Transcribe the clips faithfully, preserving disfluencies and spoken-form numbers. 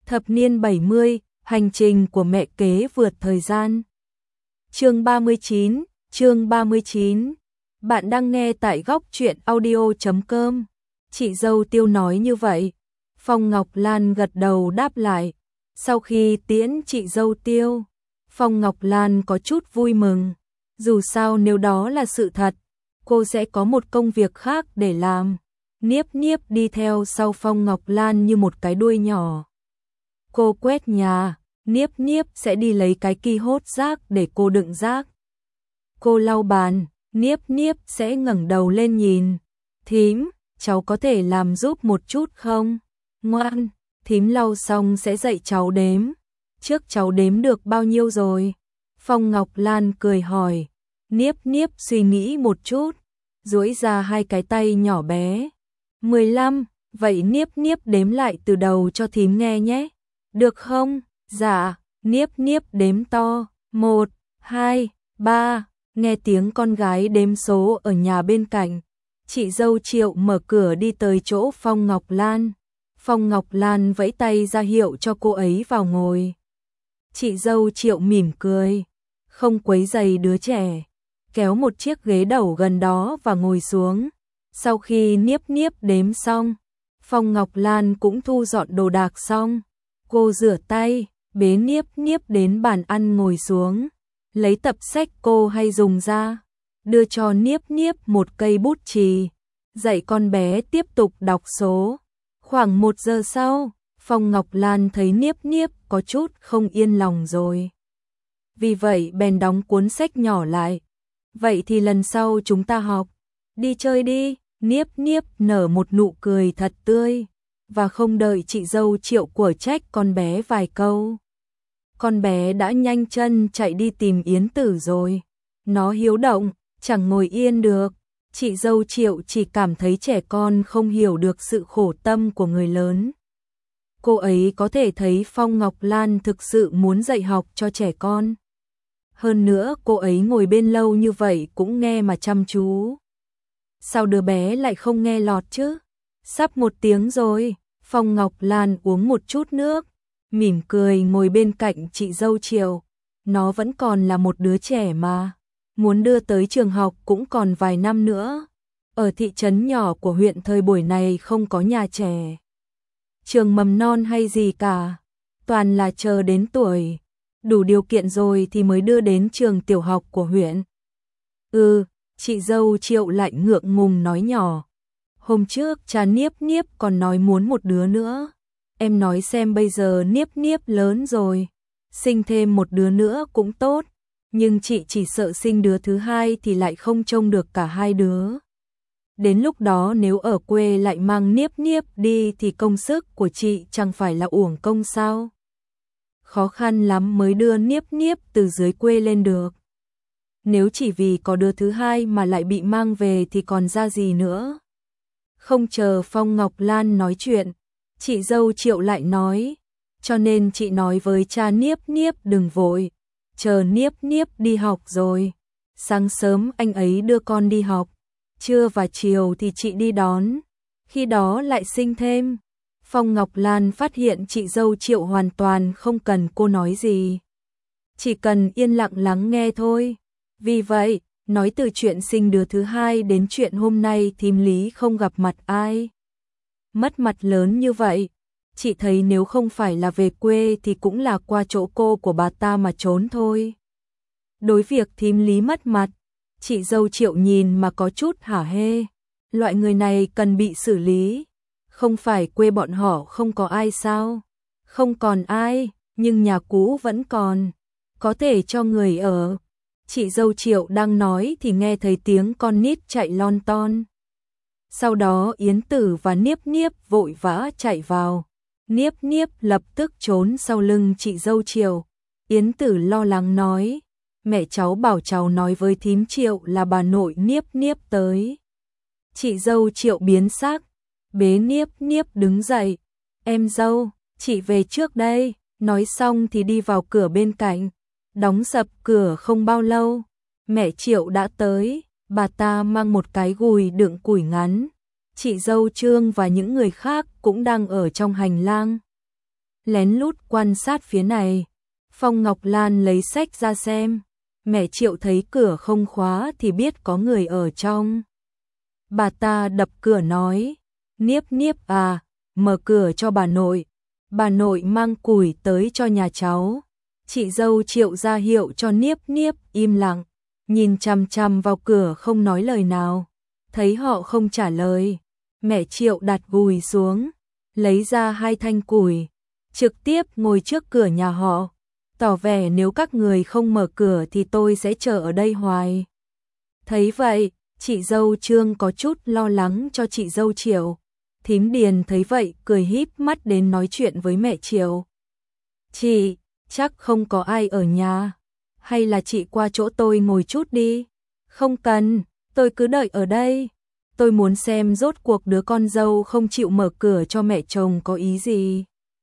Thập niên bảy mươi, hành trình của mẹ kế vượt thời gian. Chương ba mươi chín, chương ba mươi chín. Bạn đang nghe tại góc truyện audio chấm com. Chị dâu Tiêu nói như vậy. Phong Ngọc Lan gật đầu đáp lại. Sau khi tiễn chị dâu Tiêu, Phong Ngọc Lan có chút vui mừng. Dù sao nếu đó là sự thật, cô sẽ có một công việc khác để làm. Niếp Niếp đi theo sau Phong Ngọc Lan như một cái đuôi nhỏ. Cô quét nhà, Niếp Niếp sẽ đi lấy cái ki hốt rác để cô đựng rác. Cô lau bàn, Niếp Niếp sẽ ngẩng đầu lên nhìn. Thím, cháu có thể làm giúp một chút không? Ngoan, thím lau xong sẽ dạy cháu đếm. Trước cháu đếm được bao nhiêu rồi? Phong Ngọc Lan cười hỏi. Niếp Niếp suy nghĩ một chút, duỗi ra hai cái tay nhỏ bé. mười lăm, vậy Niếp Niếp đếm lại từ đầu cho thím nghe nhé. Được không? Dạ, Niếp Niếp đếm to. Một, hai, ba. Nghe tiếng con gái đếm số ở nhà bên cạnh. Chị dâu Triệu mở cửa đi tới chỗ Phong Ngọc Lan. Phong Ngọc Lan vẫy tay ra hiệu cho cô ấy vào ngồi. Chị dâu Triệu mỉm cười, không quấy rầy đứa trẻ, kéo một chiếc ghế đầu gần đó và ngồi xuống. Sau khi Niếp Niếp đếm xong, Phong Ngọc Lan cũng thu dọn đồ đạc xong. Cô rửa tay, bế Niếp Niếp đến bàn ăn ngồi xuống, lấy tập sách cô hay dùng ra, đưa cho Niếp Niếp một cây bút chì, dạy con bé tiếp tục đọc số. Khoảng một giờ sau, Phong Ngọc Lan thấy Niếp Niếp có chút không yên lòng rồi. Vì vậy bèn đóng cuốn sách nhỏ lại. Vậy thì lần sau chúng ta học. Đi chơi đi. Niếp Niếp nở một nụ cười thật tươi, và không đợi chị dâu Triệu của trách con bé vài câu. Con bé đã nhanh chân chạy đi tìm Yến Tử rồi. Nó hiếu động, chẳng ngồi yên được. Chị dâu Triệu chỉ cảm thấy trẻ con không hiểu được sự khổ tâm của người lớn. Cô ấy có thể thấy Phong Ngọc Lan thực sự muốn dạy học cho trẻ con. Hơn nữa cô ấy ngồi bên lâu như vậy cũng nghe mà chăm chú. Sao đứa bé lại không nghe lọt chứ? Sắp một tiếng rồi. Phong Ngọc Lan uống một chút nước, mỉm cười ngồi bên cạnh chị dâu Triệu. Nó vẫn còn là một đứa trẻ mà. Muốn đưa tới trường học cũng còn vài năm nữa. Ở thị trấn nhỏ của huyện thời buổi này không có nhà trẻ, trường mầm non hay gì cả. Toàn là chờ đến tuổi đủ điều kiện rồi thì mới đưa đến trường tiểu học của huyện. Ừ, chị dâu Triệu lại ngượng ngùng nói nhỏ. Hôm trước cha Niếp Niếp còn nói muốn một đứa nữa. Em nói xem bây giờ Niếp Niếp lớn rồi, sinh thêm một đứa nữa cũng tốt. Nhưng chị chỉ sợ sinh đứa thứ hai thì lại không trông được cả hai đứa. Đến lúc đó nếu ở quê lại mang Niếp Niếp đi thì công sức của chị chẳng phải là uổng công sao? Khó khăn lắm mới đưa Niếp Niếp từ dưới quê lên được. Nếu chỉ vì có đứa thứ hai mà lại bị mang về thì còn ra gì nữa. Không chờ Phong Ngọc Lan nói chuyện, chị dâu Triệu lại nói. Cho nên chị nói với cha Niếp Niếp đừng vội, chờ Niếp Niếp đi học rồi. Sáng sớm anh ấy đưa con đi học, trưa và chiều thì chị đi đón. Khi đó lại sinh thêm. Phong Ngọc Lan phát hiện chị dâu Triệu hoàn toàn không cần cô nói gì, chỉ cần yên lặng lắng nghe thôi. Vì vậy, nói từ chuyện sinh đứa thứ hai đến chuyện hôm nay thím Lý không gặp mặt ai. Mất mặt lớn như vậy, chị thấy nếu không phải là về quê thì cũng là qua chỗ cô của bà ta mà trốn thôi. Đối việc thím Lý mất mặt, chị dâu Triệu nhìn mà có chút hả hê. Loại người này cần bị xử lý. Không phải quê bọn họ không có ai sao? Không còn ai, nhưng nhà cũ vẫn còn, có thể cho người ở. Chị dâu Triệu đang nói thì nghe thấy tiếng con nít chạy lon ton. Sau đó Yến Tử và Niếp Niếp vội vã chạy vào. Niếp Niếp lập tức trốn sau lưng chị dâu Triệu. Yến Tử lo lắng nói, mẹ cháu bảo cháu nói với thím Triệu là bà nội Niếp Niếp tới. Chị dâu Triệu biến sắc, bế Niếp Niếp đứng dậy. Em dâu, chị về trước đây. Nói xong thì đi vào cửa bên cạnh. Đóng sập cửa không bao lâu, mẹ Triệu đã tới. Bà ta mang một cái gùi đựng củi ngắn. Chị dâu Trương và những người khác cũng đang ở trong hành lang. lén lút quan sát phía này. Phong Ngọc Lan lấy sách ra xem, mẹ Triệu thấy cửa không khóa thì biết có người ở trong. Bà ta đập cửa nói, Niếp Niếp à, mở cửa cho bà nội. Bà nội mang củi tới cho nhà cháu. Chị dâu Triệu ra hiệu cho Niếp Niếp im lặng, nhìn chằm chằm vào cửa không nói lời nào. Thấy họ không trả lời, mẹ Triệu đặt gùi xuống, lấy ra hai thanh củi, trực tiếp ngồi trước cửa nhà họ, tỏ vẻ nếu các người không mở cửa thì tôi sẽ chờ ở đây hoài. Thấy vậy, chị dâu Trương có chút lo lắng cho chị dâu Triệu. Thím Điền thấy vậy cười híp mắt đến nói chuyện với mẹ Triệu. Chị, chắc không có ai ở nhà, hay là chị qua chỗ tôi ngồi chút đi? Không cần, tôi cứ đợi ở đây. Tôi muốn xem rốt cuộc đứa con dâu không chịu mở cửa cho mẹ chồng có ý gì.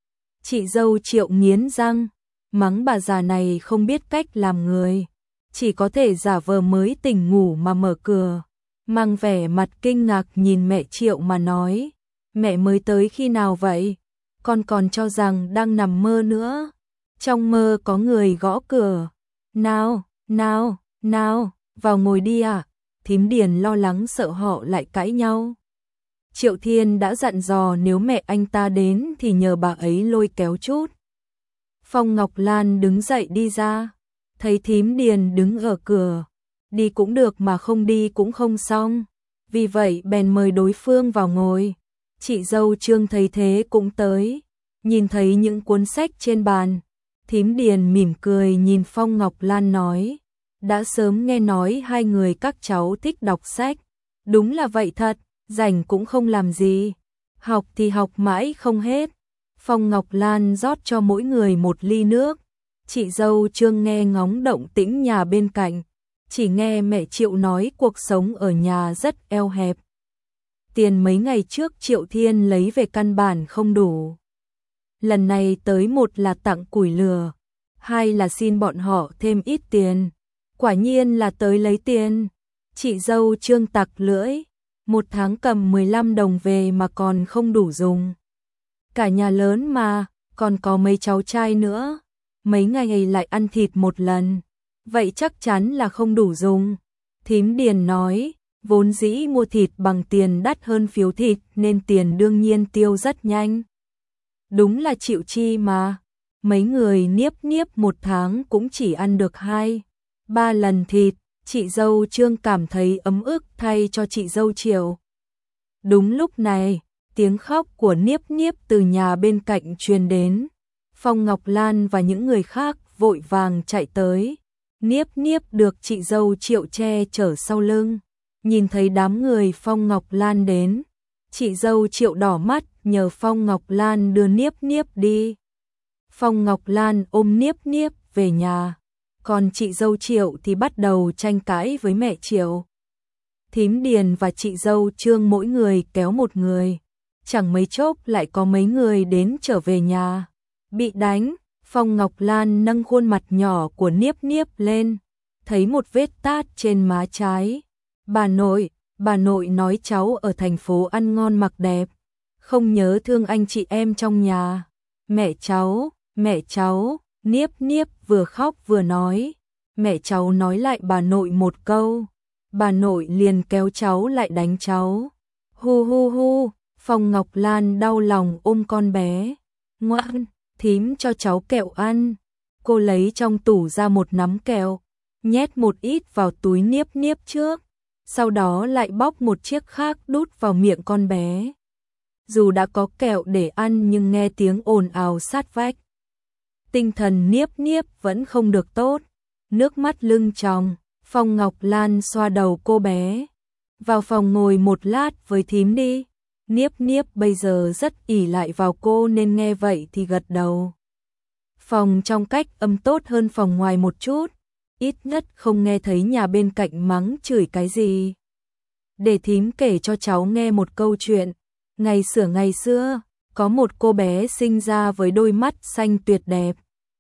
Chị dâu Triệu nghiến răng, mắng bà già này không biết cách làm người, chỉ có thể giả vờ mới tỉnh ngủ mà mở cửa, mang vẻ mặt kinh ngạc nhìn mẹ Triệu mà nói, mẹ mới tới khi nào vậy? Con còn cho rằng đang nằm mơ nữa. Trong mơ có người gõ cửa. Nào, nào, nào, vào ngồi đi à? Thím Điền lo lắng sợ họ lại cãi nhau. Triệu Thiên đã dặn dò nếu mẹ anh ta đến thì nhờ bà ấy lôi kéo chút. Phong Ngọc Lan đứng dậy đi ra, thấy thím Điền đứng ở cửa, đi cũng được mà không đi cũng không xong, vì vậy bèn mời đối phương vào ngồi. Chị dâu Trương thấy thế cũng tới, nhìn thấy những cuốn sách trên bàn, thím Điền mỉm cười nhìn Phong Ngọc Lan nói, đã sớm nghe nói hai người các cháu thích đọc sách, đúng là vậy thật, rảnh cũng không làm gì, học thì học mãi không hết. Phong Ngọc Lan rót cho mỗi người một ly nước, chị dâu Trương nghe ngóng động tĩnh nhà bên cạnh, chỉ nghe mẹ Triệu nói cuộc sống ở nhà rất eo hẹp. Tiền mấy ngày trước Triệu Thiên lấy về căn bản không đủ. Lần này tới một là tặng củi lửa, hai là xin bọn họ thêm ít tiền. Quả nhiên là tới lấy tiền. Chị dâu Trương tặc lưỡi, một tháng cầm mười lăm đồng về mà còn không đủ dùng. Cả nhà lớn mà, còn có mấy cháu trai nữa, mấy ngày lại ăn thịt một lần, vậy chắc chắn là không đủ dùng. Thím Điền nói, vốn dĩ mua thịt bằng tiền đắt hơn phiếu thịt nên tiền đương nhiên tiêu rất nhanh. Đúng là chịu chi mà, mấy người Niếp Niếp một tháng cũng chỉ ăn được hai, ba lần thịt. Chị dâu Trương cảm thấy ấm ức thay cho chị dâu Triệu. Đúng lúc này, tiếng khóc của Niếp Niếp từ nhà bên cạnh truyền đến. Phong Ngọc Lan và những người khác vội vàng chạy tới. Niếp Niếp được chị dâu Triệu che chở sau lưng. Nhìn thấy đám người Phong Ngọc Lan đến, chị dâu Triệu đỏ mắt nhờ Phong Ngọc Lan đưa Niếp Niếp đi. Phong Ngọc Lan ôm Niếp Niếp về nhà, còn chị dâu Triệu thì bắt đầu tranh cãi với mẹ Triệu. Thím Điền và chị dâu Trương mỗi người kéo một người, chẳng mấy chốc lại có mấy người đến trở về nhà. Bị đánh, Phong Ngọc Lan nâng khuôn mặt nhỏ của Niếp Niếp lên, thấy một vết tát trên má trái. Bà nội, bà nội nói cháu ở thành phố ăn ngon mặc đẹp, không nhớ thương anh chị em trong nhà. Mẹ cháu, mẹ cháu, Niếp Niếp vừa khóc vừa nói. Mẹ cháu nói lại bà nội một câu, bà nội liền kéo cháu lại đánh cháu. Hu hu hu, Phong Ngọc Lan đau lòng ôm con bé. Ngoan, thím cho cháu kẹo ăn. Cô lấy trong tủ ra một nắm kẹo, nhét một ít vào túi Niếp Niếp trước, sau đó lại bóc một chiếc khác đút vào miệng con bé. Dù đã có kẹo để ăn nhưng nghe tiếng ồn ào sát vách, tinh thần Niếp Niếp vẫn không được tốt, nước mắt lưng tròng. Phong Ngọc Lan xoa đầu cô bé, vào phòng ngồi một lát với thím đi. Niếp Niếp bây giờ rất ỷ lại vào cô nên nghe vậy thì gật đầu. Phòng trong cách âm tốt hơn phòng ngoài một chút, ít nhất không nghe thấy nhà bên cạnh mắng chửi cái gì. Để thím kể cho cháu nghe một câu chuyện. Ngày xưa ngày xưa, có một cô bé sinh ra với đôi mắt xanh tuyệt đẹp.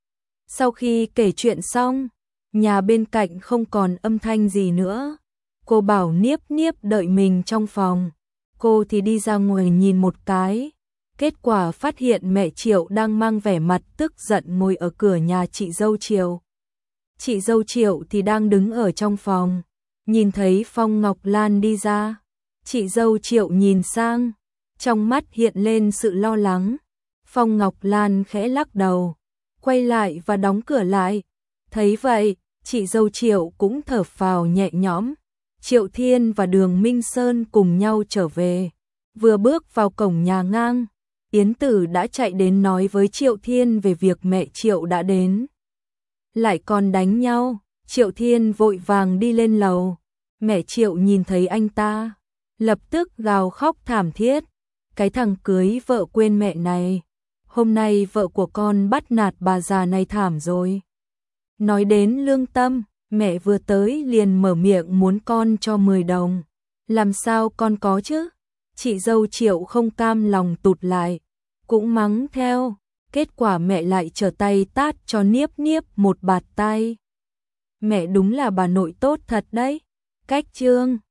Sau khi kể chuyện xong, nhà bên cạnh không còn âm thanh gì nữa. Cô bảo Niếp Niếp đợi mình trong phòng, cô thì đi ra ngoài nhìn một cái. Kết quả phát hiện mẹ Triệu đang mang vẻ mặt tức giận ngồi ở cửa nhà chị dâu Triệu. Chị dâu Triệu thì đang đứng ở trong phòng, nhìn thấy Phong Ngọc Lan đi ra. Chị dâu Triệu nhìn sang, trong mắt hiện lên sự lo lắng. Phong Ngọc Lan khẽ lắc đầu, quay lại và đóng cửa lại. Thấy vậy, chị dâu Triệu cũng thở phào nhẹ nhõm. Triệu Thiên và Đường Minh Sơn cùng nhau trở về. Vừa bước vào cổng nhà ngang, Yến Tử đã chạy đến nói với Triệu Thiên về việc mẹ Triệu đã đến. Lại còn đánh nhau, Triệu Thiên vội vàng đi lên lầu. Mẹ Triệu nhìn thấy anh ta, lập tức gào khóc thảm thiết. Cái thằng cưới vợ quên mẹ này, hôm nay vợ của con bắt nạt bà già này thảm rồi. Nói đến lương tâm, mẹ vừa tới liền mở miệng muốn con cho mười đồng. Làm sao con có chứ? Chị dâu Triệu không cam lòng tụt lại, cũng mắng theo. Kết quả mẹ lại trở tay tát cho Niếp Niếp một bạt tay. Mẹ đúng là bà nội tốt thật đấy. Cách chương